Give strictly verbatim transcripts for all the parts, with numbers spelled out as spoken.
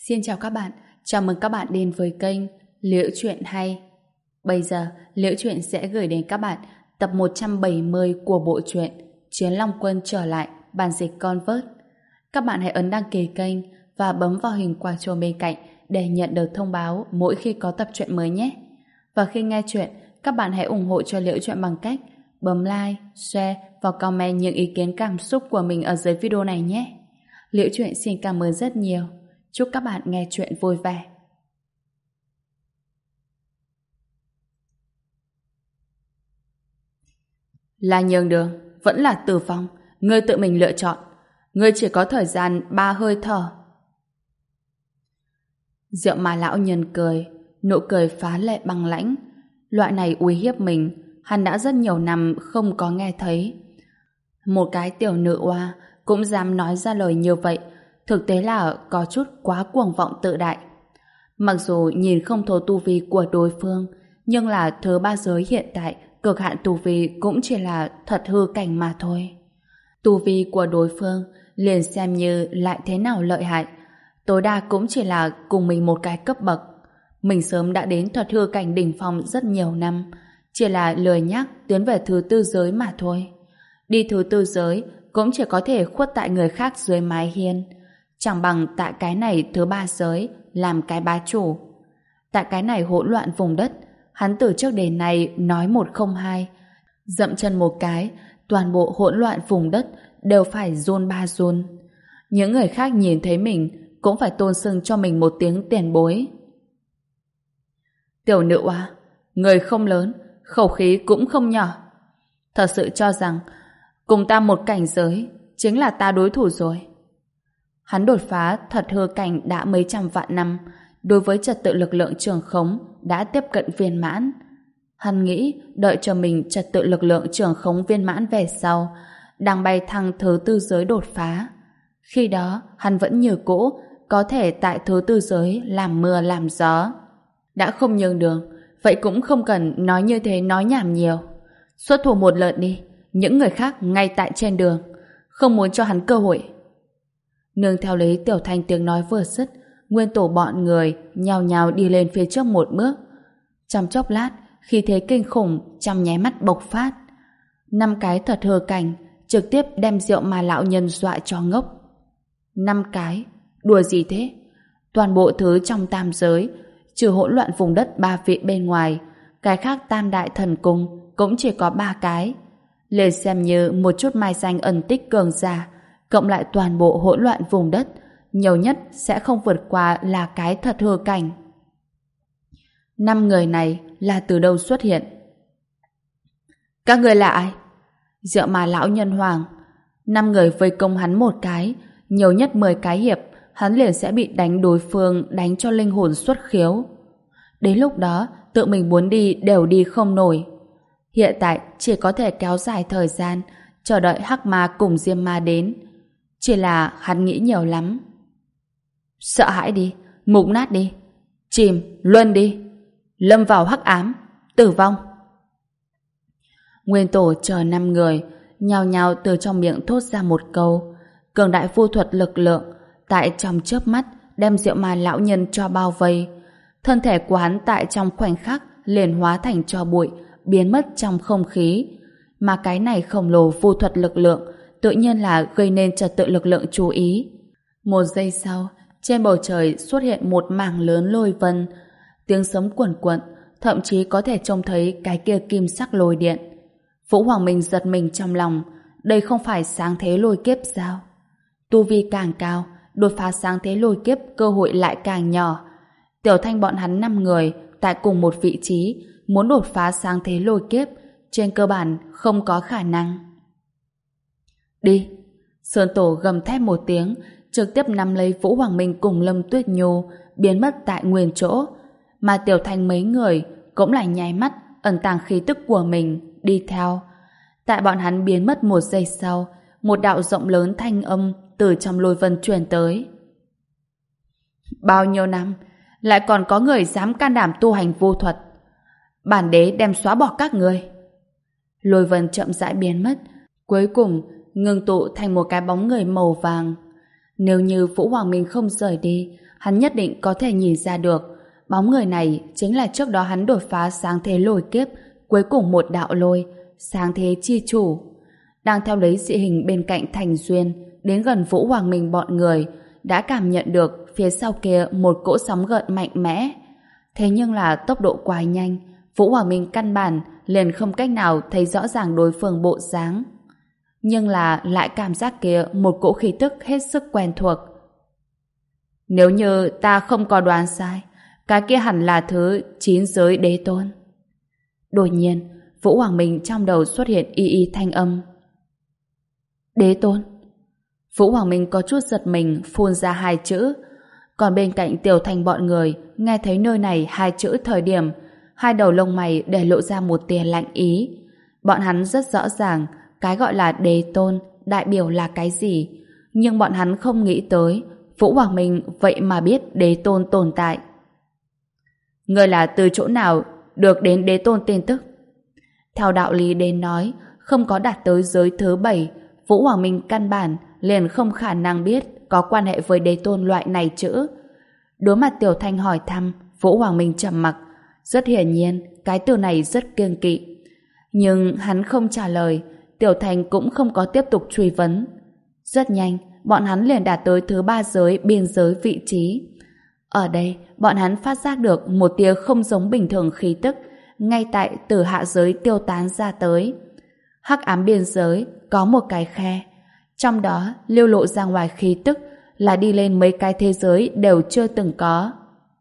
Xin chào các bạn, chào mừng các bạn đến với kênh Liễu Chuyện Hay. Bây giờ, Liễu Chuyện sẽ gửi đến các bạn tập một trăm bảy mươi của bộ truyện Chiến Long Quân trở lại, bản dịch Convert. Các bạn hãy ấn đăng ký kênh và bấm vào hình quả chuông bên cạnh để nhận được thông báo mỗi khi có tập truyện mới nhé. Và khi nghe chuyện, các bạn hãy ủng hộ cho Liễu Chuyện bằng cách bấm like, share và comment những ý kiến cảm xúc của mình ở dưới video này nhé. Liễu Chuyện xin cảm ơn rất nhiều. Chúc các bạn nghe chuyện vui vẻ. Là nhường đường, vẫn là tử vong. Ngươi tự mình lựa chọn. Ngươi chỉ có thời gian ba hơi thở. Diệu mà lão nhân cười, nụ cười phá lệ băng lãnh. Loại này uy hiếp mình, hắn đã rất nhiều năm không có nghe thấy. Một cái tiểu nữ oa cũng dám nói ra lời như vậy, thực tế là có chút quá cuồng vọng tự đại. Mặc dù nhìn không thấu tu vi của đối phương, nhưng là thứ ba giới hiện tại cực hạn tu vi cũng chỉ là thật hư cảnh mà thôi. Tu vi của đối phương liền xem như lại thế nào lợi hại, tối đa cũng chỉ là cùng mình một cái cấp bậc. Mình sớm đã đến thật hư cảnh đỉnh phong rất nhiều năm, chỉ là lười nhác tiến về thứ tư giới mà thôi. Đi thứ tư giới cũng chỉ có thể khuất tại người khác dưới mái hiên, chẳng bằng tại cái này thứ ba giới làm cái bá chủ. Tại cái này hỗn loạn vùng đất, hắn từ trước đến nay nói một không hai, dậm chân một cái, toàn bộ hỗn loạn vùng đất đều phải run ba run. Những người khác nhìn thấy mình cũng phải tôn xưng cho mình một tiếng tiền bối. Tiểu nữ oa, người không lớn, khẩu khí cũng không nhỏ. Thật sự cho rằng cùng ta một cảnh giới chính là ta đối thủ rồi. Hắn đột phá thật hư cảnh đã mấy trăm vạn năm, đối với trật tự lực lượng trường khống đã tiếp cận viên mãn. Hắn nghĩ đợi cho mình trật tự lực lượng trường khống viên mãn về sau, đang bay thăng thứ tư giới đột phá. Khi đó, hắn vẫn như cũ, có thể tại thứ tư giới làm mưa làm gió. Đã không nhường đường, vậy cũng không cần nói như thế nói nhảm nhiều. Xuất thủ một lượt đi, những người khác ngay tại trên đường, không muốn cho hắn cơ hội. Nương theo lấy Tiểu Thanh tiếng nói vừa dứt, nguyên tổ bọn người nhào nhào đi lên phía trước một bước. Trong chốc lát, khí thế kinh khủng trong nháy mắt bộc phát. Năm cái thật hư cảnh trực tiếp đem Diệu mà lão nhân dọa cho ngốc. Năm cái? Đùa gì thế? Toàn bộ thứ trong tam giới, trừ hỗn loạn vùng đất ba vị bên ngoài, cái khác tam đại thần cung cũng chỉ có ba cái. Lên xem như một chút mai danh ẩn tích cường giả, cộng lại toàn bộ hỗn loạn vùng đất, nhiều nhất sẽ không vượt qua là cái thật hư cảnh. Năm người này là từ đâu xuất hiện? Các người là ai? Diệu mà lão nhân hoàng. Năm người vây công hắn một cái, nhiều nhất mười cái hiệp, hắn liền sẽ bị đánh đối phương đánh cho linh hồn xuất khiếu. Đến lúc đó, tự mình muốn đi đều đi không nổi. Hiện tại chỉ có thể kéo dài thời gian, chờ đợi Hắc Ma cùng Diêm Ma đến. Chỉ là hắn nghĩ nhiều lắm. Sợ hãi đi, mục nát đi, chìm, luân đi, lâm vào hắc ám, tử vong. Nguyên tổ chờ năm người, nhào nhào từ trong miệng thốt ra một câu. Cường đại vô thuật lực lượng, tại trong chớp mắt đem Diệu Ma lão nhân cho bao vây. Thân thể của hắn tại trong khoảnh khắc liền hóa thành tro bụi, biến mất trong không khí. Mà cái này khổng lồ vô thuật lực lượng tự nhiên là gây nên trật tự lực lượng chú ý. Một giây sau, trên bầu trời xuất hiện một mảng lớn lôi vân, tiếng sấm cuồn cuộn, thậm chí có thể trông thấy cái kia kim sắc lôi điện. Vũ Hoàng Minh giật mình trong lòng, đây không phải sáng thế lôi kiếp sao? Tu vi càng cao, đột phá sáng thế lôi kiếp cơ hội lại càng nhỏ. Tiểu Thanh bọn hắn năm người tại cùng một vị trí, muốn đột phá sáng thế lôi kiếp trên cơ bản không có khả năng. Đi! Sơn Tổ gầm thét một tiếng, trực tiếp nắm lấy Vũ Hoàng Minh cùng Lâm Tuyết Nhu, biến mất tại nguyên chỗ. Mà Tiểu Thanh mấy người cũng lại nháy mắt ẩn tàng khí tức của mình đi theo. Tại bọn hắn biến mất một giây sau, một đạo rộng lớn thanh âm từ trong lôi vân truyền tới. Bao nhiêu năm lại còn có người dám can đảm tu hành vô thuật, bản đế đem xóa bỏ các người. Lôi vân chậm rãi biến mất, cuối cùng ngưng tụ thành một cái bóng người màu vàng. Nếu như Vũ Hoàng Minh không rời đi, hắn nhất định có thể nhìn ra được bóng người này chính là trước đó hắn đột phá sáng thế lôi kiếp, cuối cùng một đạo lôi, sáng thế chi chủ. Đang theo lấy dị hình bên cạnh Thành Duyên, đến gần Vũ Hoàng Minh bọn người, đã cảm nhận được phía sau kia một cỗ sóng gợn mạnh mẽ. Thế nhưng là tốc độ quá nhanh, Vũ Hoàng Minh căn bản liền không cách nào thấy rõ ràng đối phương bộ dáng. Nhưng là lại cảm giác kia một cỗ khí tức hết sức quen thuộc. Nếu như ta không có đoán sai, cái kia hẳn là thứ chín giới đế tôn. Đột nhiên, Vũ Hoàng Minh trong đầu xuất hiện y y thanh âm. Đế tôn. Vũ Hoàng Minh có chút giật mình phun ra hai chữ. Còn bên cạnh Tiểu Thành bọn người nghe thấy nơi này hai chữ thời điểm, hai đầu lông mày để lộ ra một tia lạnh ý. Bọn hắn rất rõ ràng cái gọi là đế tôn đại biểu là cái gì, nhưng bọn hắn không nghĩ tới Vũ Hoàng Minh vậy mà biết đế tôn tồn tại. Ngươi là từ chỗ nào được đến đế tôn tin tức? Theo đạo lý đến nói, không có đạt tới giới thứ bảy, Vũ Hoàng Minh căn bản liền không khả năng biết có quan hệ với đế tôn loại này chữ. Đối mặt Tiểu Thanh hỏi thăm, Vũ Hoàng Minh trầm mặc. Rất hiển nhiên, cái từ này rất kiêng kỵ. Nhưng hắn không trả lời, Tiểu Thanh cũng không có tiếp tục truy vấn. Rất nhanh, bọn hắn liền đạt tới thứ ba giới biên giới vị trí. Ở đây, bọn hắn phát giác được một tia không giống bình thường khí tức, ngay tại từ hạ giới tiêu tán ra tới. Hắc ám biên giới có một cái khe, trong đó lưu lộ ra ngoài khí tức là đi lên mấy cái thế giới đều chưa từng có.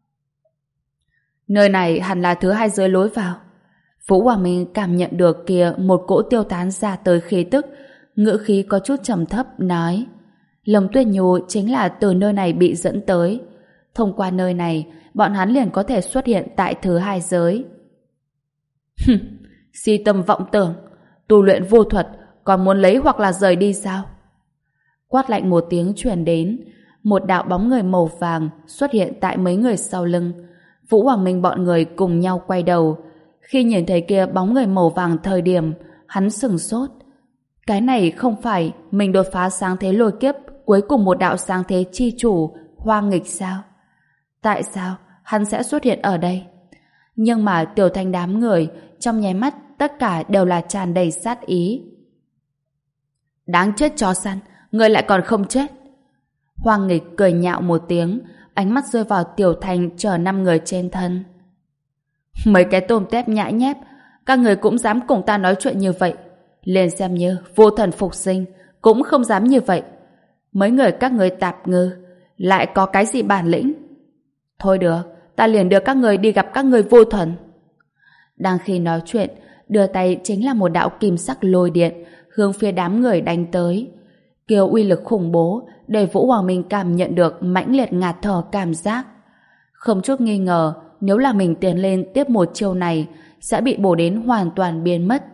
Nơi này hẳn là thứ hai giới lối vào. Vũ Hoàng Minh cảm nhận được kia một cỗ tiêu tán ra tới khí tức, ngữ khí có chút trầm thấp nói: Lâm Tuyết Nhu chính là từ nơi này bị dẫn tới. Thông qua nơi này, bọn hắn liền có thể xuất hiện tại thứ hai giới. Hừm, si tâm vọng tưởng, tu luyện vô thuật, còn muốn lấy hoặc là rời đi sao? Quát lạnh một tiếng truyền đến, một đạo bóng người màu vàng xuất hiện tại mấy người sau lưng. Vũ Hoàng Minh bọn người cùng nhau quay đầu. Khi nhìn thấy kia bóng người màu vàng thời điểm, hắn sửng sốt. Cái này không phải mình đột phá sáng thế lôi kiếp cuối cùng một đạo sáng thế chi chủ Hoa Nghịch sao? Tại sao hắn sẽ xuất hiện ở đây? Nhưng mà Tiểu Thanh đám người trong nháy mắt tất cả đều là tràn đầy sát ý. Đáng chết chó săn, người lại còn không chết. Hoa Nghịch cười nhạo một tiếng, ánh mắt rơi vào Tiểu Thanh chờ năm người trên thân. Mấy cái tôm tép nhãi nhép, các người cũng dám cùng ta nói chuyện như vậy. Liền xem như vô thần phục sinh cũng không dám như vậy. Mấy người các người tạp ngư lại có cái gì bản lĩnh? Thôi được, ta liền đưa các người đi gặp các người vô thần. Đang khi nói chuyện, đưa tay chính là một đạo kim sắc lôi điện hướng phía đám người đánh tới. Kiều uy lực khủng bố để Vũ Hoàng Minh cảm nhận được mãnh liệt ngạt thở cảm giác. Không chút nghi ngờ, nếu là mình tiến lên tiếp một chiêu này sẽ bị bổ đến hoàn toàn biến mất.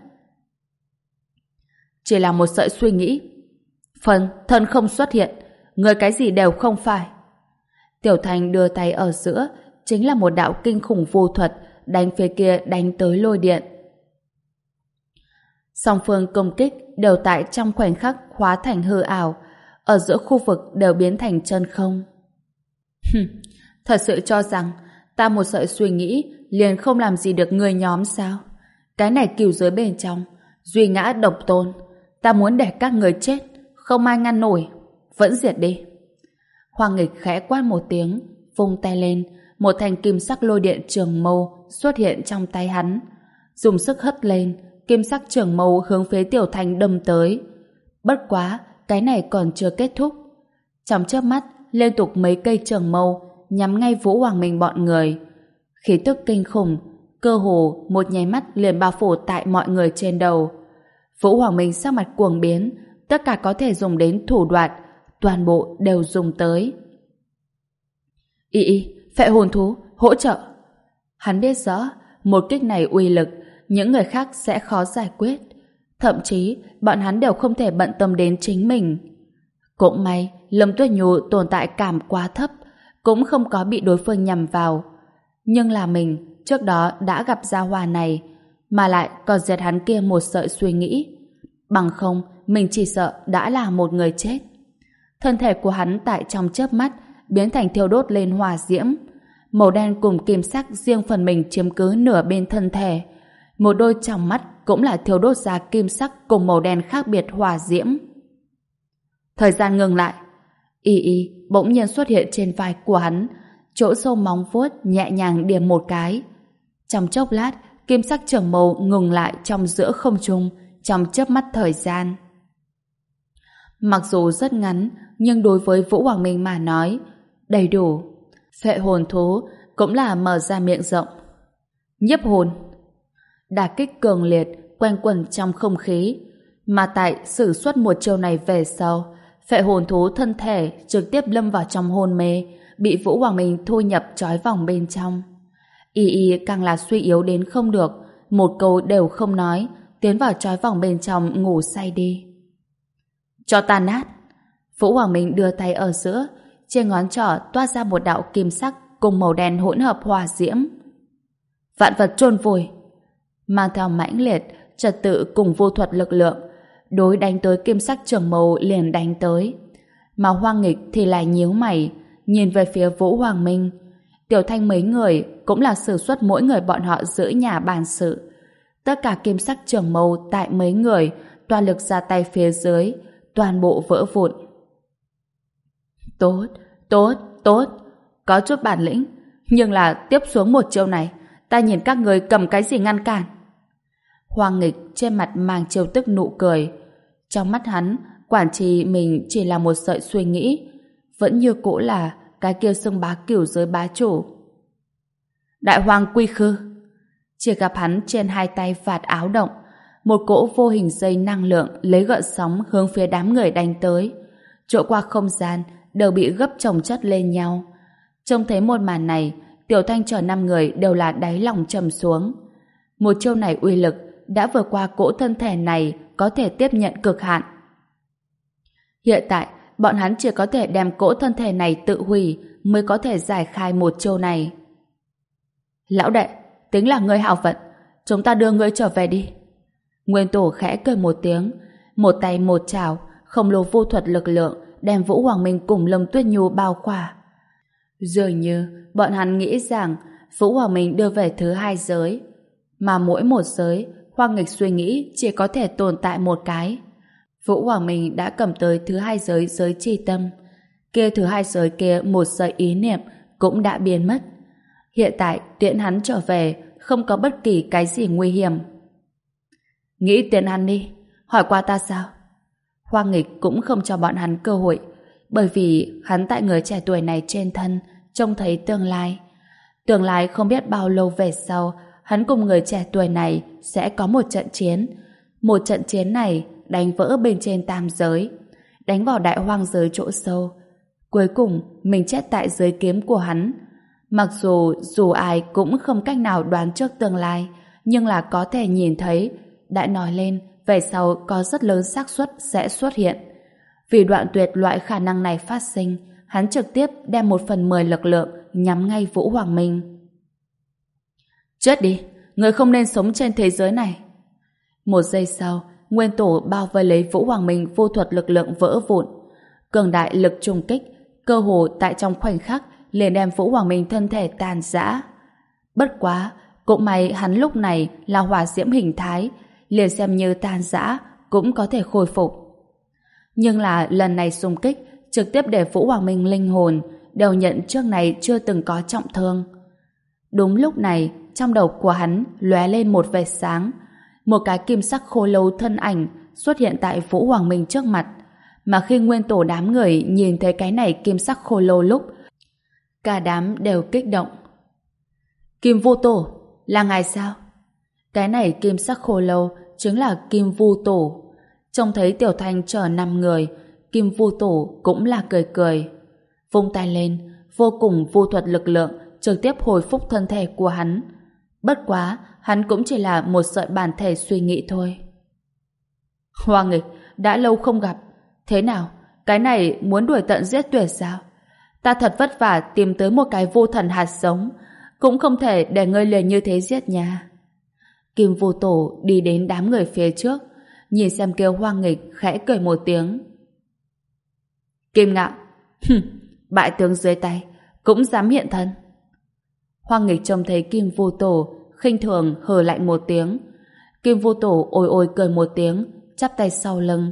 Chỉ là một sợi suy nghĩ. Phần thân không xuất hiện, người cái gì đều không phải. Tiểu Thanh đưa tay ở giữa, chính là một đạo kinh khủng vô thuật đánh phía kia đánh tới lôi điện. Song phương công kích đều tại trong khoảnh khắc hóa thành hư ảo, ở giữa khu vực đều biến thành chân không. Thật sự cho rằng ta một sợi suy nghĩ liền không làm gì được người nhóm sao? Cái này cửu giới bên trong duy ngã độc tôn, ta muốn để các người chết, không ai ngăn nổi, vẫn diệt đi. Hoàng Nghịch khẽ quát một tiếng, vung tay lên, một thanh kim sắc lôi điện trường mâu xuất hiện trong tay hắn, dùng sức hất lên, kim sắc trường mâu hướng phía Tiểu Thanh đâm tới. Bất quá, cái này còn chưa kết thúc. Trong chớp mắt, liên tục mấy cây trường mâu nhắm ngay Vũ Hoàng Minh bọn người. Khí tức kinh khủng, cơ hồ một nháy mắt liền bao phủ tại mọi người trên đầu. Vũ Hoàng Minh sắc mặt cuồng biến, tất cả có thể dùng đến thủ đoạn, toàn bộ đều dùng tới. Y y, phệ hồn thú, hỗ trợ. Hắn biết rõ, một kích này uy lực, những người khác sẽ khó giải quyết. Thậm chí, bọn hắn đều không thể bận tâm đến chính mình. Cũng may, Lâm Tuyết Nhu tồn tại cảm quá thấp, cũng không có bị đối phương nhầm vào. Nhưng là mình, trước đó đã gặp gia hỏa này, mà lại còn diệt hắn kia một sợi suy nghĩ. Bằng không, mình chỉ sợ đã là một người chết. Thân thể của hắn tại trong chớp mắt biến thành thiêu đốt lên hỏa diễm. Màu đen cùng kim sắc riêng phần mình chiếm cứ nửa bên thân thể. Một đôi tròng mắt cũng là thiêu đốt ra kim sắc cùng màu đen khác biệt hỏa diễm. Thời gian ngừng lại. Y Y bỗng nhiên xuất hiện trên vai của hắn, chỗ sâu móng vuốt nhẹ nhàng điểm một cái. Trong chốc lát, kim sắc trường mâu ngừng lại trong giữa không trung, trong chớp mắt thời gian. Mặc dù rất ngắn, nhưng đối với Vũ Hoàng Minh mà nói, đầy đủ. Phệ hồn thú cũng là mở ra miệng rộng. Nhiếp hồn. Đả kích cường liệt quanh quẩn trong không khí, mà tại sử xuất một chiêu này về sau, phệ hồn thú thân thể trực tiếp lâm vào trong hôn mê, bị Vũ Hoàng Minh thu nhập trói vòng bên trong. Y Y càng là suy yếu đến không được, một câu đều không nói, tiến vào trói vòng bên trong ngủ say đi. Cho ta nát. Vũ Hoàng Minh đưa tay ở giữa, trên ngón trỏ toát ra một đạo kim sắc cùng màu đen hỗn hợp hỏa diễm. Vạn vật chôn vùi. Mang theo mãnh liệt, trật tự cùng vô thuật lực lượng, đối đánh tới kim sắc trường mâu liền đánh tới. Mà Hoang Nghịch thì lại nhíu mày, nhìn về phía Vũ Hoàng Minh. Tiểu Thanh mấy người cũng là sử xuất mỗi người bọn họ giữ nhà bàn sự. Tất cả kim sắc trường mâu tại mấy người toàn lực ra tay phía dưới, toàn bộ vỡ vụn. Tốt, tốt, tốt, có chút bản lĩnh, nhưng là tiếp xuống một chiêu này, ta nhìn các người cầm cái gì ngăn cản. Hoang Nghịch trên mặt mang trêu tức nụ cười. Trong mắt hắn, quản trì mình chỉ là một sợi suy nghĩ, vẫn như cũ là cái kia xưng bá cửu giới bá chủ. Đại Hoàng Quy Khư. Chỉ gặp hắn trên hai tay vạt áo động, một cỗ vô hình dây năng lượng lấy gợn sóng hướng phía đám người đánh tới. Chỗ qua không gian đều bị gấp chồng chất lên nhau. Trông thấy một màn này, Tiểu Thanh chờ năm người đều là đáy lòng trầm xuống. Một chiêu này uy lực đã vượt qua cỗ thân thể này có thể tiếp nhận cực hạn. Hiện tại, bọn hắn chỉ có thể đem cỗ thân thể này tự hủy mới có thể giải khai một chiêu này. Lão đệ, tính là ngươi hảo vận, chúng ta đưa ngươi trở về đi. Nguyên Tổ khẽ cười một tiếng, một tay một chảo, khổng lồ vô thuật lực lượng đem Vũ Hoàng Minh cùng Lâm Tuyết Nhu bao khỏa. Dường như bọn hắn nghĩ rằng Vũ Hoàng Minh đưa về thứ hai giới, mà mỗi một giới Hoang Nghịch suy nghĩ chỉ có thể tồn tại một cái. Vũ Hoàng Minh đã cầm tới thứ hai giới giới chi tâm, kia thứ hai giới kia một sợi ý niệm cũng đã biến mất. Hiện tại tiễn hắn trở về không có bất kỳ cái gì nguy hiểm. Nghĩ tiễn hắn đi, hỏi qua ta sao? Hoang Nghịch cũng không cho bọn hắn cơ hội, bởi vì hắn tại người trẻ tuổi này trên thân trông thấy tương lai. Tương lai không biết bao lâu về sau, hắn cùng người trẻ tuổi này sẽ có một trận chiến. Một trận chiến này đánh vỡ bên trên tam giới, đánh vào đại hoang giới chỗ sâu. Cuối cùng, mình chết tại dưới kiếm của hắn. Mặc dù dù ai cũng không cách nào đoán trước tương lai, nhưng là có thể nhìn thấy, đã nói lên, về sau có rất lớn xác suất sẽ xuất hiện. Vì đoạn tuyệt loại khả năng này phát sinh, hắn trực tiếp đem một phần mười lực lượng nhắm ngay Vũ Hoàng Minh. Chết đi, người không nên sống trên thế giới này. Một giây sau, Nguyên Tổ bao vây lấy Vũ Hoàng Minh vô thuật lực lượng vỡ vụn. Cường đại lực trùng kích, cơ hồ tại trong khoảnh khắc liền đem Vũ Hoàng Minh thân thể tàn rã. Bất quá, cũng may hắn lúc này là hỏa diễm hình thái, liền xem như tan rã cũng có thể khôi phục. Nhưng là lần này xung kích trực tiếp để Vũ Hoàng Minh linh hồn đều nhận trước này chưa từng có trọng thương. Đúng lúc này, trong đầu của hắn lóe lên một vệt sáng, một cái kim sắc khô lâu thân ảnh xuất hiện tại Vũ Hoàng Minh trước mặt. Mà khi Nguyên Tổ đám người nhìn thấy cái này kim sắc khô lâu lúc, cả đám đều kích động. Kim Vu Tổ, là ngài sao? Cái này kim sắc khô lâu chính là Kim Vu Tổ. Trông thấy Tiểu Thanh chở năm người, Kim Vu Tổ cũng là cười cười. Vung tay lên, vô cùng vô thuật lực lượng trực tiếp hồi phúc thân thể của hắn. Bất quá, hắn cũng chỉ là một sợi bản thể suy nghĩ thôi. Hoang Nghịch, đã lâu không gặp. Thế nào, cái này muốn đuổi tận giết tuyệt sao? Ta thật vất vả tìm tới một cái vô thần hạt giống, cũng không thể để ngươi liền như thế giết nha. Kim Vu Tổ đi đến đám người phía trước, nhìn xem kêu Hoang Nghịch khẽ cười một tiếng. Kim Ngạo, bại tướng dưới tay, cũng dám hiện thân. Hoàng Nghịch trông thấy Kim Vô Tổ, khinh thường hừ lạnh một tiếng. Kim Vô Tổ ôi ôi cười một tiếng, chắp tay sau lưng.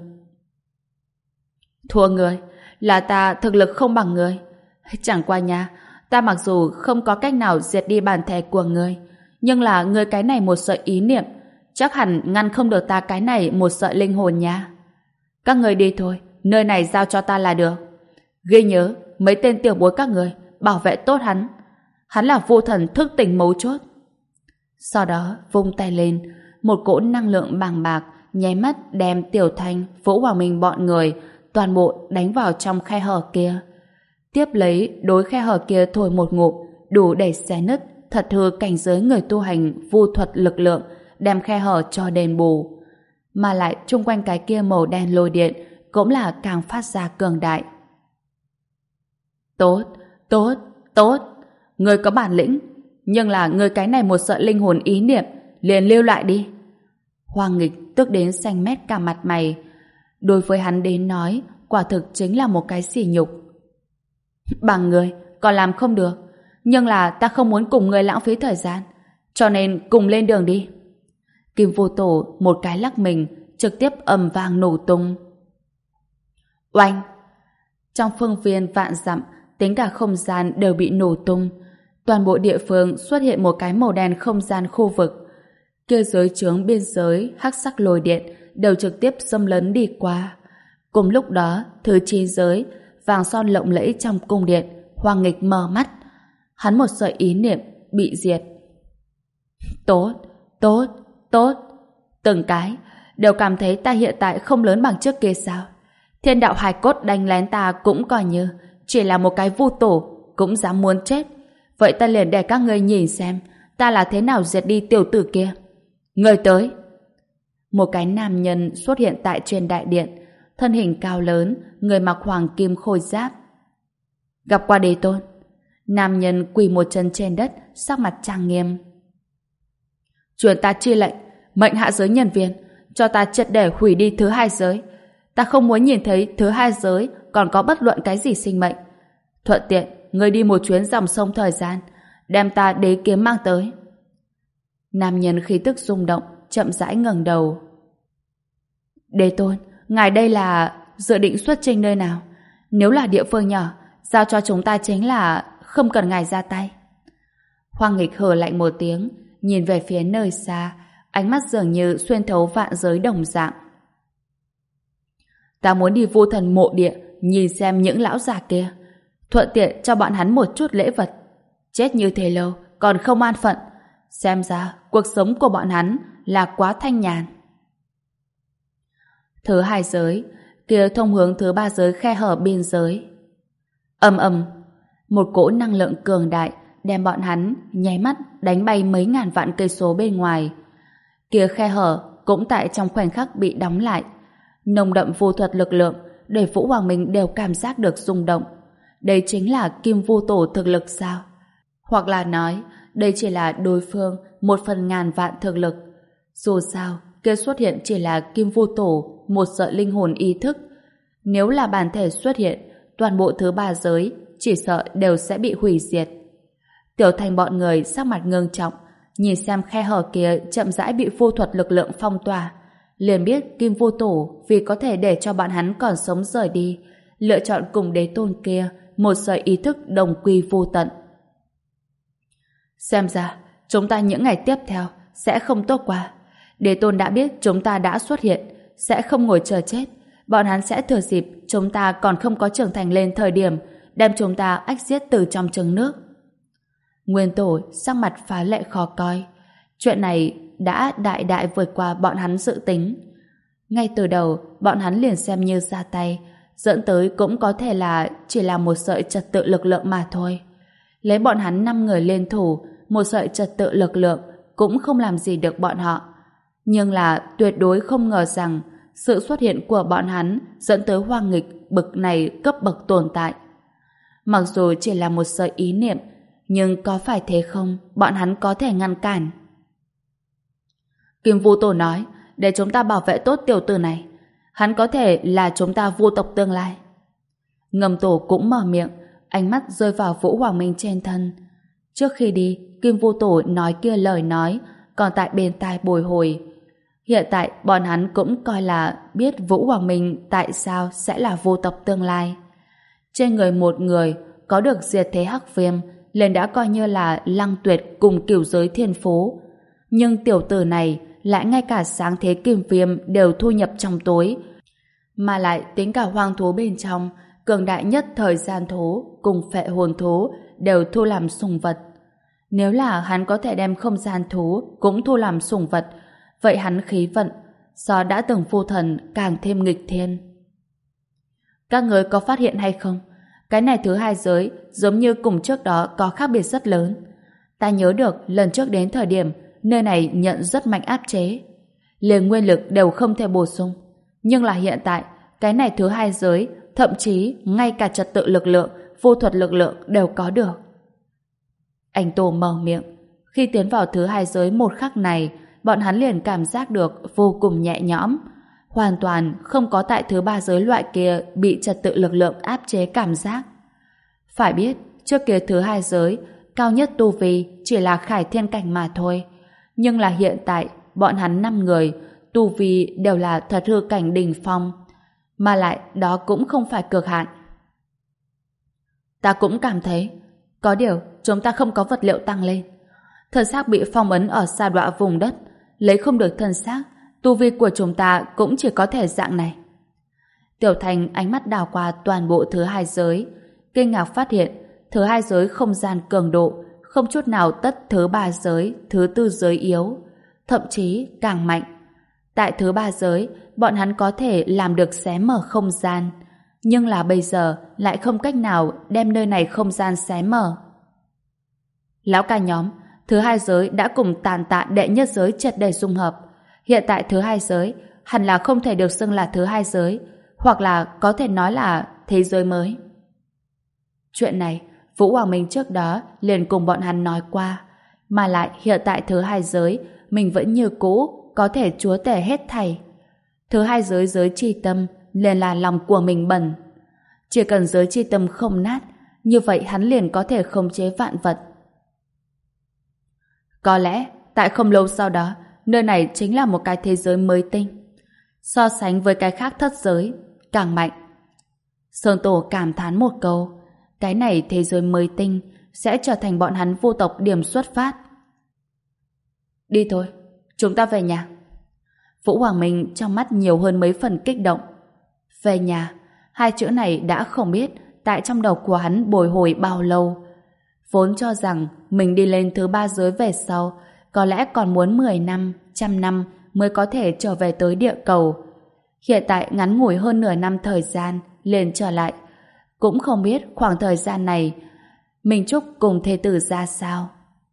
Thua người, là ta thực lực không bằng người. Chẳng qua nha, ta mặc dù không có cách nào diệt đi bản thể của người, nhưng là người cái này một sợi ý niệm, chắc hẳn ngăn không được ta cái này một sợi linh hồn nha. Các người đi thôi, nơi này giao cho ta là được. Ghi nhớ, mấy tên tiểu bối các người, bảo vệ tốt hắn. Hắn là vô thần thức tỉnh mấu chốt. Sau đó, vung tay lên, một cỗ năng lượng bàng bạc, nháy mắt đem Tiểu Thanh, Vũ Hoàng Minh bọn người, toàn bộ đánh vào trong khe hở kia. Tiếp lấy, đối khe hở kia thổi một ngụm, đủ để xé nứt, thật hư cảnh giới người tu hành vu thuật lực lượng, đem khe hở cho đền bù. Mà lại chung quanh cái kia màu đen lôi điện cũng là càng phát ra cường đại. Tốt, tốt, tốt. Người có bản lĩnh, nhưng là người cái này một sợi linh hồn ý niệm, liền lưu lại đi. Hoàng Nghịch tức đến xanh mét cả mặt mày. Đối với hắn đến nói, quả thực chính là một cái sỉ nhục. Bằng người, còn làm không được. Nhưng là ta không muốn cùng người lãng phí thời gian, cho nên cùng lên đường đi. Kim Vô Tổ một cái lắc mình, trực tiếp ầm vang nổ tung. Oanh! Trong phương viên vạn dặm, tính cả không gian đều bị nổ tung. Toàn bộ địa phương xuất hiện một cái màu đen không gian khu vực. Kia giới chướng biên giới, hắc sắc lôi điện đều trực tiếp xâm lấn đi qua. Cùng lúc đó, thứ chi giới, vàng son lộng lẫy trong cung điện, Hoàng Nghịch mở mắt. Hắn một sợi ý niệm bị diệt. Tốt, tốt, tốt. Từng cái đều cảm thấy ta hiện tại không lớn bằng trước kia sao? Thiên đạo hài cốt đánh lén ta cũng coi như chỉ là một cái vu tổ, cũng dám muốn chết. Vậy ta liền để các ngươi nhìn xem ta là thế nào diệt đi tiểu tử kia. Người tới. Một cái nam nhân xuất hiện tại trên đại điện, thân hình cao lớn, người mặc hoàng kim khôi giáp. Gặp qua Đế Tôn. Nam nhân quỳ một chân trên đất, sắc mặt trang nghiêm. Truyền ta chi lệnh, mệnh hạ giới nhân viên, cho ta triệt để hủy đi thứ hai giới. Ta không muốn nhìn thấy thứ hai giới còn có bất luận cái gì sinh mệnh. Thuận tiện, ngươi đi một chuyến dòng sông thời gian, đem ta đế kiếm mang tới. Nam nhân khí tức rung động, chậm rãi ngẩng đầu. Đế Tôn, ngài đây là dự định xuất chinh nơi nào? Nếu là địa phương nhỏ, giao cho chúng ta chính là không cần ngài ra tay. Hoàng Nghịch hừ lạnh một tiếng, nhìn về phía nơi xa, ánh mắt dường như xuyên thấu vạn giới đồng dạng. Ta muốn đi vô thần mộ địa, nhìn xem những lão già kia, thuận tiện cho bọn hắn một chút lễ vật. Chết như thế lâu, còn không an phận. Xem ra, cuộc sống của bọn hắn là quá thanh nhàn. Thứ hai giới, kia thông hướng thứ ba giới khe hở biên giới. Ầm ầm, một cỗ năng lượng cường đại đem bọn hắn nháy mắt đánh bay mấy ngàn vạn cây số bên ngoài. Kia khe hở cũng tại trong khoảnh khắc bị đóng lại. Nồng đậm vô thuật lực lượng để Vũ Hoàng Minh đều cảm giác được rung động. Đây chính là Kim Vô Tổ thực lực sao? Hoặc là nói, đây chỉ là đối phương một phần ngàn vạn thực lực. Dù sao, kia xuất hiện chỉ là Kim Vô Tổ một sợi linh hồn ý thức. Nếu là bản thể xuất hiện, toàn bộ thứ ba giới chỉ sợ đều sẽ bị hủy diệt. Tiểu Thành bọn người sắc mặt ngưng trọng, nhìn xem khe hở kia chậm rãi bị vô thuật lực lượng phong tỏa, liền biết Kim Vô Tổ vì có thể để cho bọn hắn còn sống rời đi, lựa chọn cùng Đế Tôn kia một sợi ý thức đồng quy vô tận. Xem ra, chúng ta những ngày tiếp theo sẽ không tốt qua. Đế Tôn đã biết chúng ta đã xuất hiện, sẽ không ngồi chờ chết. Bọn hắn sẽ thừa dịp chúng ta còn không có trưởng thành lên thời điểm, đem chúng ta ách giết từ trong trứng nước. Nguyên Tổ sắc mặt phá lệ khó coi. Chuyện này đã đại đại vượt qua bọn hắn dự tính. Ngay từ đầu, bọn hắn liền xem như ra tay, dẫn tới cũng có thể là chỉ là một sợi trật tự lực lượng mà thôi. Lấy bọn hắn năm người lên thủ, một sợi trật tự lực lượng cũng không làm gì được bọn họ. Nhưng là tuyệt đối không ngờ rằng sự xuất hiện của bọn hắn dẫn tới Hoàng Nghịch bực này cấp bậc tồn tại. Mặc dù chỉ là một sợi ý niệm, nhưng có phải thế không, bọn hắn có thể ngăn cản. Kim Vô Tổ nói, để chúng ta bảo vệ tốt tiểu tử này. Hắn có thể là chúng ta vô tộc tương lai. Ngầm Tổ cũng mở miệng, ánh mắt rơi vào Vũ Hoàng Minh trên thân. Trước khi đi, Kim Vô Tổ nói kia lời nói, còn tại bên tai bồi hồi. Hiện tại, bọn hắn cũng coi là biết Vũ Hoàng Minh tại sao sẽ là vô tộc tương lai. Trên người một người, có được diệt thế hắc viêm, liền đã coi như là Lăng Tuyệt cùng cửu giới thiên phú. Nhưng tiểu tử này lại ngay cả sáng thế kim viêm đều thu nhập trong tối, mà lại tính cả hoang thú bên trong, cường đại nhất thời gian thú cùng phệ hồn thú đều thu làm sùng vật. Nếu là hắn có thể đem không gian thú cũng thu làm sùng vật, vậy hắn khí vận do đã từng phu thần càng thêm nghịch thiên. Các người có phát hiện hay không? Cái này thứ hai giới giống như cùng trước đó có khác biệt rất lớn. Ta nhớ được lần trước đến thời điểm nơi này nhận rất mạnh áp chế, liền nguyên lực đều không thể bổ sung. Nhưng là hiện tại, cái này thứ hai giới thậm chí ngay cả trật tự lực lượng, vô thuật lực lượng đều có được. Anh Tô mở miệng. Khi tiến vào thứ hai giới một khắc này, bọn hắn liền cảm giác được vô cùng nhẹ nhõm, hoàn toàn không có tại thứ ba giới loại kia bị trật tự lực lượng áp chế cảm giác. Phải biết, trước kia thứ hai giới, cao nhất tu vi chỉ là khải thiên cảnh mà thôi. Nhưng là hiện tại, bọn hắn năm người, tu vi đều là thật hư cảnh đỉnh phong, mà lại đó cũng không phải cực hạn. Ta cũng cảm thấy, có điều chúng ta không có vật liệu tăng lên. Thân xác bị phong ấn ở sa đọa vùng đất, lấy không được thân xác, tu vi của chúng ta cũng chỉ có thể dạng này. Tiểu Thành ánh mắt đảo qua toàn bộ thứ hai giới, kinh ngạc phát hiện thứ hai giới không gian cường độ không chút nào tất thứ ba giới, thứ tư giới yếu, thậm chí càng mạnh. Tại thứ ba giới, bọn hắn có thể làm được xé mở không gian, nhưng là bây giờ lại không cách nào đem nơi này không gian xé mở. Lão ca nhóm, thứ hai giới đã cùng tàn tạ đệ nhất giới triệt để dung hợp. Hiện tại thứ hai giới hẳn là không thể được xưng là thứ hai giới, hoặc là có thể nói là thế giới mới. Chuyện này, Vũ Hoàng Minh trước đó liền cùng bọn hắn nói qua, mà lại hiện tại thứ hai giới mình vẫn như cũ có thể chúa tể hết thảy. Thứ hai giới giới chi tâm liền là lòng của mình bẩn. Chỉ cần giới chi tâm không nát, như vậy hắn liền có thể khống chế vạn vật. Có lẽ, tại không lâu sau đó, nơi này chính là một cái thế giới mới tinh. So sánh với cái khác thất giới, càng mạnh. Sơn Tổ cảm thán một câu, cái này thế giới mới tinh sẽ trở thành bọn hắn vô tộc điểm xuất phát. Đi thôi, chúng ta về nhà. Vũ Hoàng Minh trong mắt nhiều hơn mấy phần kích động. Về nhà, hai chữ này đã không biết tại trong đầu của hắn bồi hồi bao lâu. Vốn cho rằng mình đi lên thứ ba giới về sau, có lẽ còn muốn mười năm, trăm năm mới có thể trở về tới địa cầu. Hiện tại ngắn ngủi hơn nửa năm thời gian liền trở lại. Cũng không biết khoảng thời gian này Minh Trúc cùng thê tử ra sao.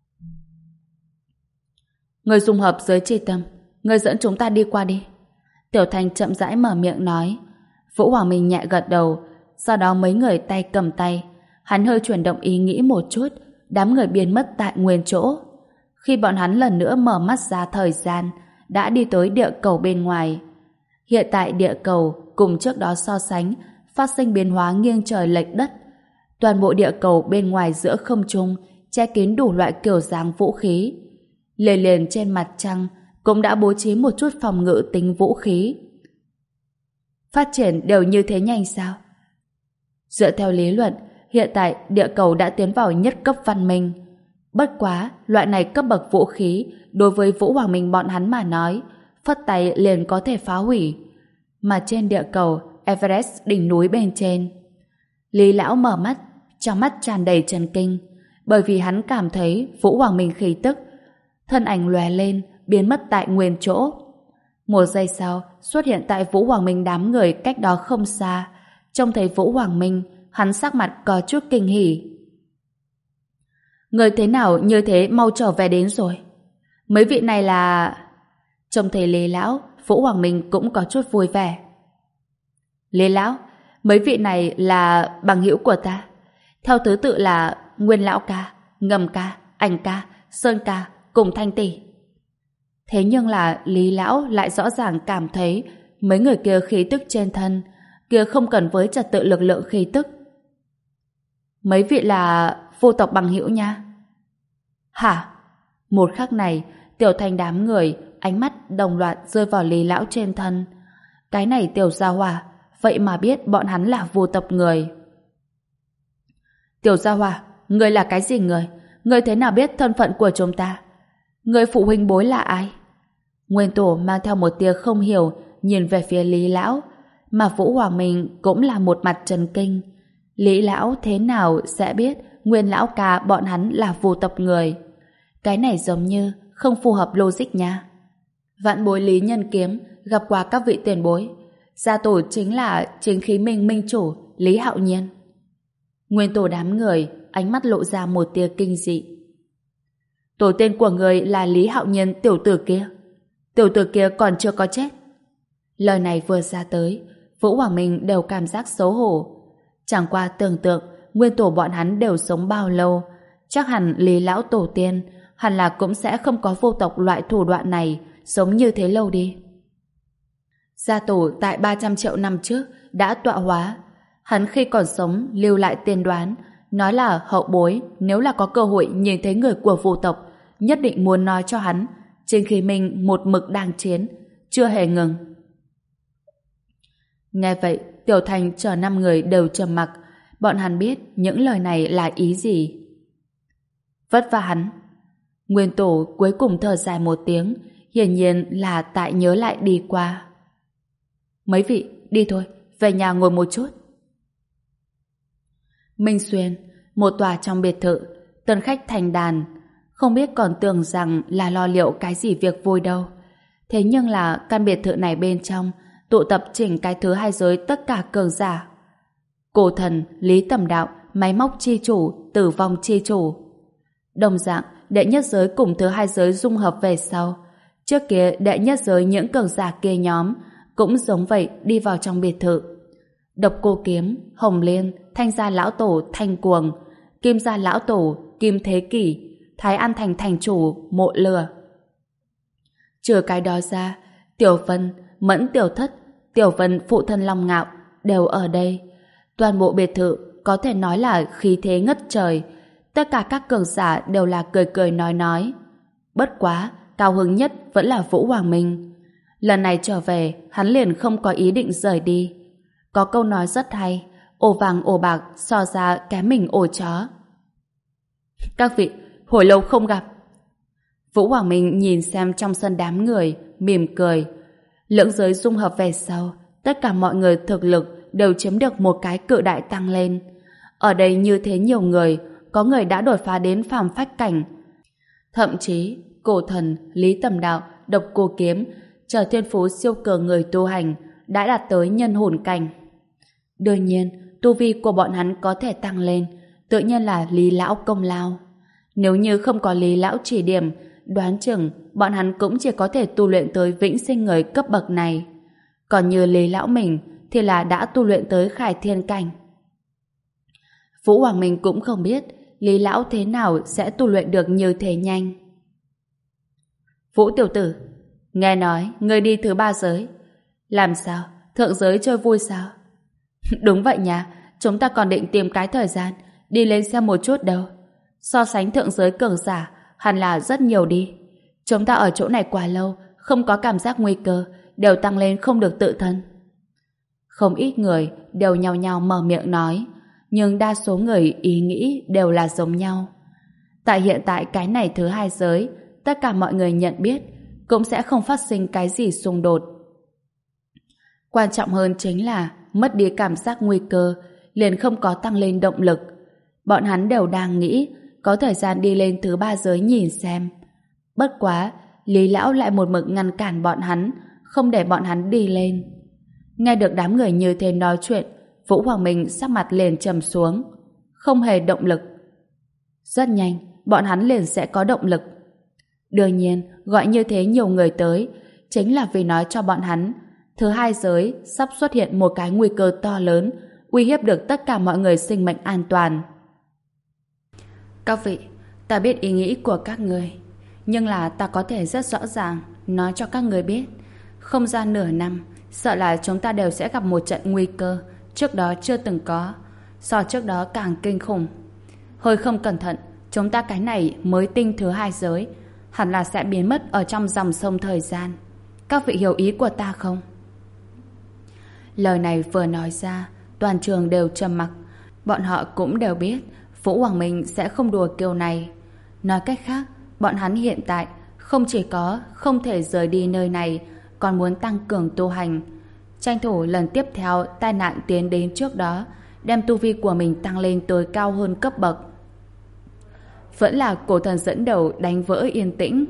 Người dung hợp giới chi tâm, người dẫn chúng ta đi qua đi. Tiểu Thành chậm rãi mở miệng nói. Vũ Hoàng Minh nhẹ gật đầu, sau đó mấy người tay cầm tay. Hắn hơi chuyển động ý nghĩ một chút, đám người biến mất tại nguyên chỗ. Khi bọn hắn lần nữa mở mắt ra thời gian, đã đi tới địa cầu bên ngoài. Hiện tại địa cầu cùng trước đó so sánh phát sinh biến hóa nghiêng trời lệch đất. Toàn bộ địa cầu bên ngoài giữa không trung che kín đủ loại kiểu dáng vũ khí. Liền liền trên mặt trăng cũng đã bố trí một chút phòng ngự tính vũ khí. Phát triển đều như thế nhanh sao? Dựa theo lý luận, hiện tại địa cầu đã tiến vào nhất cấp văn minh. Bất quá, loại này cấp bậc vũ khí đối với Vũ Hoàng Minh bọn hắn mà nói, phất tay liền có thể phá hủy. Mà trên địa cầu Everest đỉnh núi bên trên, Lý Lão mở mắt, trong mắt tràn đầy chấn kinh, bởi vì hắn cảm thấy Vũ Hoàng Minh khí tức, thân ảnh lóe lên, biến mất tại nguyên chỗ. Một giây sau, xuất hiện tại Vũ Hoàng Minh đám người cách đó không xa. Trông thấy Vũ Hoàng Minh, hắn sắc mặt có chút kinh hỉ. Người thế nào như thế mau trở về đến rồi? Mấy vị này là... Trông thấy Lý Lão, Vũ Hoàng Minh cũng có chút vui vẻ. Lý Lão, mấy vị này là bằng hữu của ta. Theo thứ tự là Nguyên Lão ca, Ngầm ca, Ảnh ca, Sơn ca cùng Thanh tỷ. Thế nhưng là Lý Lão lại rõ ràng cảm thấy mấy người kia khí tức trên thân kia không cần với trật tự lực lượng khí tức. Mấy vị là vô tộc bằng hữu nha. Hả? Một khắc này, Tiểu Thành đám người, ánh mắt đồng loạt rơi vào Lý lão trên thân. Cái này Tiểu Gia Hỏa, vậy mà biết bọn hắn là vô tộc người. Tiểu Gia Hỏa, ngươi là cái gì người? Ngươi thế nào biết thân phận của chúng ta? Ngươi phụ huynh bối là ai? Nguyên Tổ mang theo một tia không hiểu, nhìn về phía Lý lão, mà Vũ Hoàng Minh cũng là một mặt trần kinh. Lý lão thế nào sẽ biết Nguyên lão ca bọn hắn là vô tộc người? Cái này giống như không phù hợp logic nha. Vạn bối Lý Nhân Kiếm gặp qua các vị tiền bối. Gia tổ chính là chính khí minh minh chủ Lý Hạo Nhiên. Nguyên Tổ đám người ánh mắt lộ ra một tia kinh dị. Tổ tên của người là Lý Hạo Nhiên tiểu tử kia. Tiểu tử kia còn chưa có chết. Lời này vừa ra tới, Vũ Hoàng Minh đều cảm giác xấu hổ. Chẳng qua tưởng tượng Nguyên Tổ bọn hắn đều sống bao lâu, chắc hẳn Lý lão tổ tiên hẳn là cũng sẽ không có vô tộc loại thủ đoạn này sống như thế lâu đi. Gia tổ tại ba trăm triệu năm trước đã tọa hóa. Hắn khi còn sống lưu lại tiên đoán, nói là hậu bối nếu là có cơ hội nhìn thấy người của vô tộc, nhất định muốn nói cho hắn chính khí mình một mực đang chiến, chưa hề ngừng. Nghe vậy, Tiểu Thành chờ năm người đều trầm mặc. Bọn hắn biết những lời này là ý gì. Vất vả hắn. Nguyên Tổ cuối cùng thở dài một tiếng, hiển nhiên là tại nhớ lại đi qua. Mấy vị, đi thôi, về nhà ngồi một chút. Minh Xuyên, một tòa trong biệt thự, tân khách thành đàn, không biết còn tưởng rằng là lo liệu cái gì việc vui đâu. Thế nhưng là căn biệt thự này bên trong tụ tập chỉnh cái thứ hai giới tất cả cường giả. Cổ thần, Lý Tầm Đạo, máy móc chi chủ, tử vong chi chủ. Đồng dạng, đệ nhất giới cùng thứ hai giới dung hợp về sau. Trước kia đệ nhất giới những cường giả kia nhóm cũng giống vậy đi vào trong biệt thự. Độc Cô Kiếm, Hồng Liên, Thanh Gia Lão Tổ, Thanh Cuồng, Kim Gia Lão Tổ, Kim Thế Kỷ, Thái An Thành Thành Chủ, Mộ Lừa. Trừ cái đó ra, Tiểu Vân, Mẫn Tiểu Thất, Tiểu Vân phụ thân Long Ngạo đều ở đây. Toàn bộ biệt thự có thể nói là khí thế ngất trời. Tất cả các cường giả đều là cười cười nói nói. Bất quá, cao hứng nhất vẫn là Vũ Hoàng Minh. Lần này trở về, hắn liền không có ý định rời đi. Có câu nói rất hay, ổ vàng ổ bạc so ra kém mình ổ chó. Các vị, hồi lâu không gặp. Vũ Hoàng Minh nhìn xem trong sân đám người, mỉm cười. Lưỡng giới dung hợp về sau, tất cả mọi người thực lực đều chiếm được một cái cự đại tăng lên. Ở đây như thế nhiều người, có người đã đột phá đến phàm phách cảnh. Thậm chí, cổ thần, Lý Tầm Đạo, Độc Cô Kiếm, chờ thiên phú siêu cường người tu hành, đã đạt tới nhân hồn cảnh. Đương nhiên, tu vi của bọn hắn có thể tăng lên, tự nhiên là Lý Lão công lao. Nếu như không có Lý Lão chỉ điểm, đoán chừng bọn hắn cũng chỉ có thể tu luyện tới vĩnh sinh người cấp bậc này. Còn như Lý Lão mình thì là đã tu luyện tới Khải Thiên cảnh. Vũ Hoàng Minh cũng không biết Lý Lão thế nào sẽ tu luyện được như thế nhanh. Vũ tiểu tử, nghe nói ngươi đi thứ ba giới. Làm sao? Thượng giới chơi vui sao? Đúng vậy nha, chúng ta còn định tìm cái thời gian đi lên xem một chút đâu. So sánh thượng giới cường giả hẳn là rất nhiều đi. Chúng ta ở chỗ này quá lâu, không có cảm giác nguy cơ, đều tăng lên không được tự thân. Không ít người đều nhao nhao mở miệng nói, nhưng đa số người ý nghĩ đều là giống nhau. Tại hiện tại cái này thứ hai giới, tất cả mọi người nhận biết cũng sẽ không phát sinh cái gì xung đột. Quan trọng hơn chính là mất đi cảm giác nguy cơ, liền không có tăng lên động lực. Bọn hắn đều đang nghĩ có thời gian đi lên thứ ba giới nhìn xem. Bất quá, Lý Lão lại một mực ngăn cản bọn hắn, không để bọn hắn đi lên. Nghe được đám người như thế nói chuyện, Vũ Hoàng Minh sắc mặt liền trầm xuống, không hề động lực. Rất nhanh, bọn hắn liền sẽ có động lực. Đương nhiên, gọi như thế nhiều người tới, chính là vì nói cho bọn hắn, thứ hai giới sắp xuất hiện một cái nguy cơ to lớn, uy hiếp được tất cả mọi người sinh mệnh an toàn. Các vị, ta biết ý nghĩ của các người, nhưng là ta có thể rất rõ ràng nói cho các người biết, không ra nửa năm, sợ là chúng ta đều sẽ gặp một trận nguy cơ trước đó chưa từng có. so trước đó càng kinh khủng. Hơi không cẩn thận, chúng ta cái này mới tinh thứ hai giới, hẳn là sẽ biến mất ở trong dòng sông thời gian. Các vị hiểu ý của ta không? Lời này vừa nói ra, toàn trường đều trầm mặc. Bọn họ cũng đều biết Vũ Hoàng Minh sẽ không đùa kiểu này. Nói cách khác, bọn hắn hiện tại không chỉ có không thể rời đi nơi này, còn muốn tăng cường tu hành, tranh thủ lần tiếp theo tai nạn tiến đến trước đó, đem tu vi của mình tăng lên tới cao hơn cấp bậc. Vẫn là cổ thần dẫn đầu đánh vỡ yên tĩnh.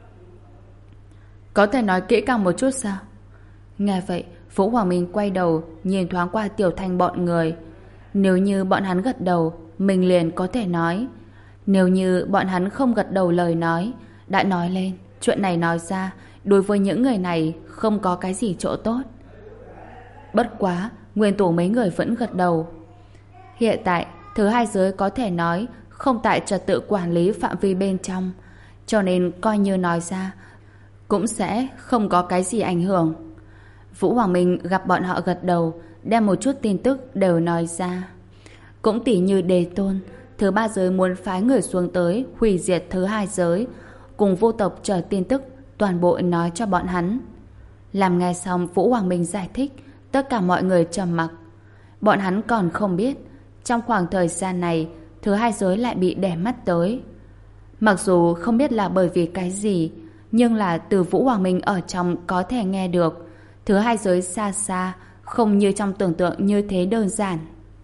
Có thể nói kỹ càng một chút sao? Nghe vậy, Vũ Hoàng Minh quay đầu nhìn thoáng qua Tiểu Thanh bọn người. Nếu như bọn hắn gật đầu, mình liền có thể nói. Nếu như bọn hắn không gật đầu lời nói, đã nói lên, chuyện này nói ra đối với những người này không có cái gì chỗ tốt. Bất quá, nguyên tổ mấy người vẫn gật đầu. Hiện tại, thứ hai giới có thể nói không tại trật tự quản lý phạm vi bên trong, cho nên coi như nói ra cũng sẽ không có cái gì ảnh hưởng. Vũ Hoàng Minh gặp bọn họ gật đầu, đem một chút tin tức đều nói ra. Cũng tỉ như Đề Tôn, thứ ba giới muốn phái người xuống tới hủy diệt thứ hai giới, cùng vô tộc chờ tin tức toàn bộ nói cho bọn hắn. Làm nghe xong Vũ Hoàng Minh giải thích, tất cả mọi người trầm mặc. Bọn hắn còn không biết, trong khoảng thời gian này, thứ hai giới lại bị đè mắt tới. Mặc dù không biết là bởi vì cái gì, nhưng là từ Vũ Hoàng Minh ở trong có thể nghe được, thứ hai giới xa xa, không như trong tưởng tượng như thế đơn giản.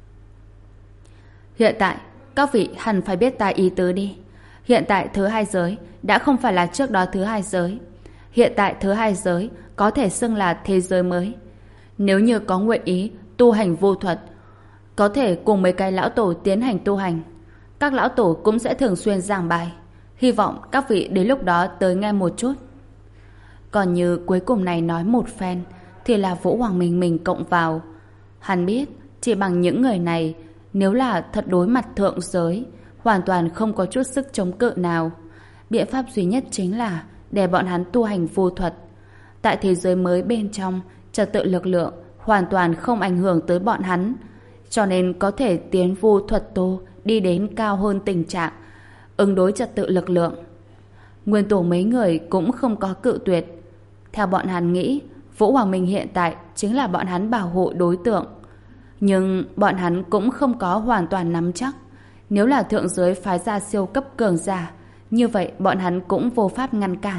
Hiện tại, các vị hẳn phải biết ta ý tứ đi. Hiện tại thứ hai giới đã không phải là trước đó thứ hai giới. Hiện tại thứ hai giới có thể xưng là thế giới mới. Nếu như có nguyện ý tu hành vô thuật, có thể cùng mấy cái lão tổ tiến hành tu hành. Các lão tổ cũng sẽ thường xuyên giảng bài. Hy vọng các vị đến lúc đó tới nghe một chút. Còn như cuối cùng này nói một phen thì là Vũ Hoàng Minh mình cộng vào. Hắn biết chỉ bằng những người này, nếu là thật đối mặt thượng giới, hoàn toàn không có chút sức chống cự nào. Biện pháp duy nhất chính là để bọn hắn tu hành vô thuật. Tại thế giới mới bên trong, trật tự lực lượng hoàn toàn không ảnh hưởng tới bọn hắn, cho nên có thể tiến vô thuật tu đi đến cao hơn tình trạng ứng đối trật tự lực lượng. Nguyên tổ mấy người cũng không có cự tuyệt. Theo bọn hắn nghĩ, Vũ Hoàng Minh hiện tại chính là bọn hắn bảo hộ đối tượng. Nhưng bọn hắn cũng không có hoàn toàn nắm chắc. Nếu là thượng giới phái ra siêu cấp cường giả, như vậy bọn hắn cũng vô pháp ngăn cản.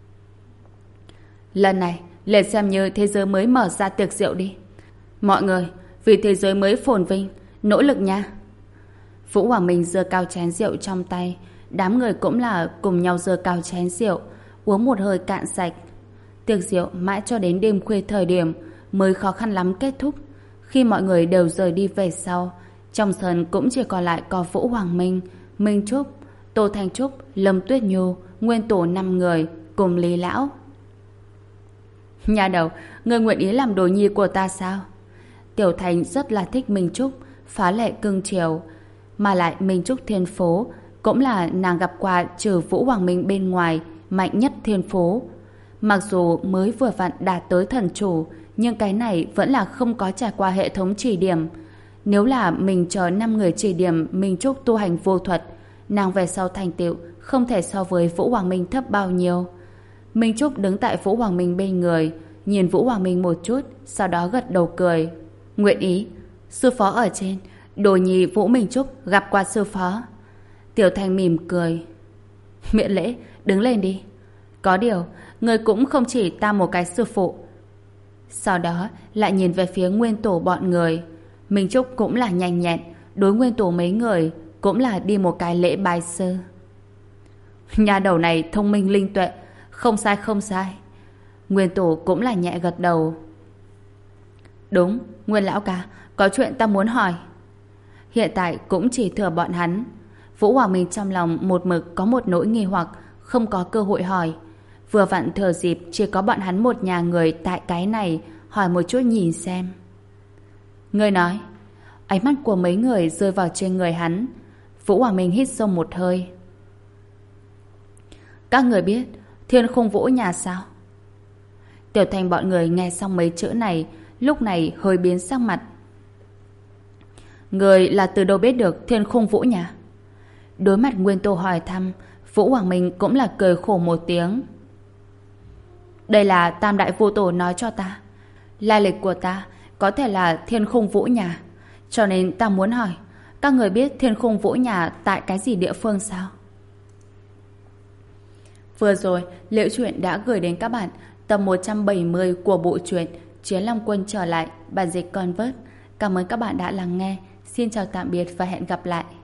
Lần này, liền xem như thế giới mới mở ra tiệc rượu đi. Mọi người, vì thế giới mới phồn vinh, nỗ lực nha. Vũ Hoàng Minh giơ cao chén rượu trong tay, đám người cũng là cùng nhau giơ cao chén rượu, uống một hơi cạn sạch. Tiệc rượu mãi cho đến đêm khuya thời điểm mới khó khăn lắm kết thúc. Khi mọi người đều rời đi về sau, trong sân cũng chỉ còn lại có Vũ Hoàng Minh, Minh Trúc, Tô Thanh Trúc, Lâm Tuyết Nhu, nguyên tổ năm người cùng Lý Lão. Nhà đầu, người nguyện ý làm đồ nhi của ta sao? Tiểu Thành rất là thích Minh Trúc, phá lệ cưng chiều. Mà lại Minh Trúc thiên phố cũng là nàng gặp qua trừ Vũ Hoàng Minh bên ngoài mạnh nhất thiên phố. Mặc dù mới vừa vặn đạt tới thần chủ, nhưng cái này vẫn là không có trải qua hệ thống chỉ điểm. Nếu là mình chờ năm người chỉ điểm Minh Trúc tu hành vô thuật, nàng về sau thành tựu không thể so với Vũ Hoàng Minh thấp bao nhiêu. Minh Trúc đứng tại Vũ Hoàng Minh bên người, nhìn Vũ Hoàng Minh một chút, sau đó gật đầu cười. Nguyện ý. Sư phó ở trên, đồ nhi Vũ Minh Trúc gặp qua sư phó. Tiểu Thanh mỉm cười. Miễn lễ, đứng lên đi. Có điều, người cũng không chỉ ta một cái sư phụ. Sau đó lại nhìn về phía nguyên tổ bọn người. Minh Trúc cũng là nhanh nhẹn, đối nguyên tổ mấy người cũng là đi một cái lễ bái sư. Nhà đầu này thông minh linh tuệ, không sai không sai. Nguyên tổ cũng là nhẹ gật đầu. Đúng, Nguyên lão ca, có chuyện ta muốn hỏi. Hiện tại cũng chỉ thừa bọn hắn. Vũ Hoàng Minh trong lòng một mực có một nỗi nghi hoặc, không có cơ hội hỏi. Vừa vặn thừa dịp chỉ có bọn hắn một nhà người tại cái này, hỏi một chút nhìn xem. Ngươi nói. Ánh mắt của mấy người rơi vào trên người hắn. Vũ Hoàng Minh hít sâu một hơi. Các người biết Thiên Khung Vũ nhà sao? Tiểu Thành bọn người nghe xong mấy chữ này, lúc này hơi biến sắc mặt. Người là từ đâu biết được Thiên Khung Vũ nhà? Đối mặt Nguyên Tô hỏi thăm, Vũ Hoàng Minh cũng là cười khổ một tiếng. Đây là Tam Đại Vô Tổ nói cho ta. Lai lịch của ta có thể là Thiên Khung Vũ nhà. Cho nên ta muốn hỏi, các người biết Thiên Khung Vũ nhà tại cái gì địa phương sao? Vừa rồi, Liễu Chuyện đã gửi đến các bạn tập một trăm bảy mươi của bộ truyện Chiến Long Quân trở lại, bản dịch Convert. Cảm ơn các bạn đã lắng nghe. Xin chào tạm biệt và hẹn gặp lại.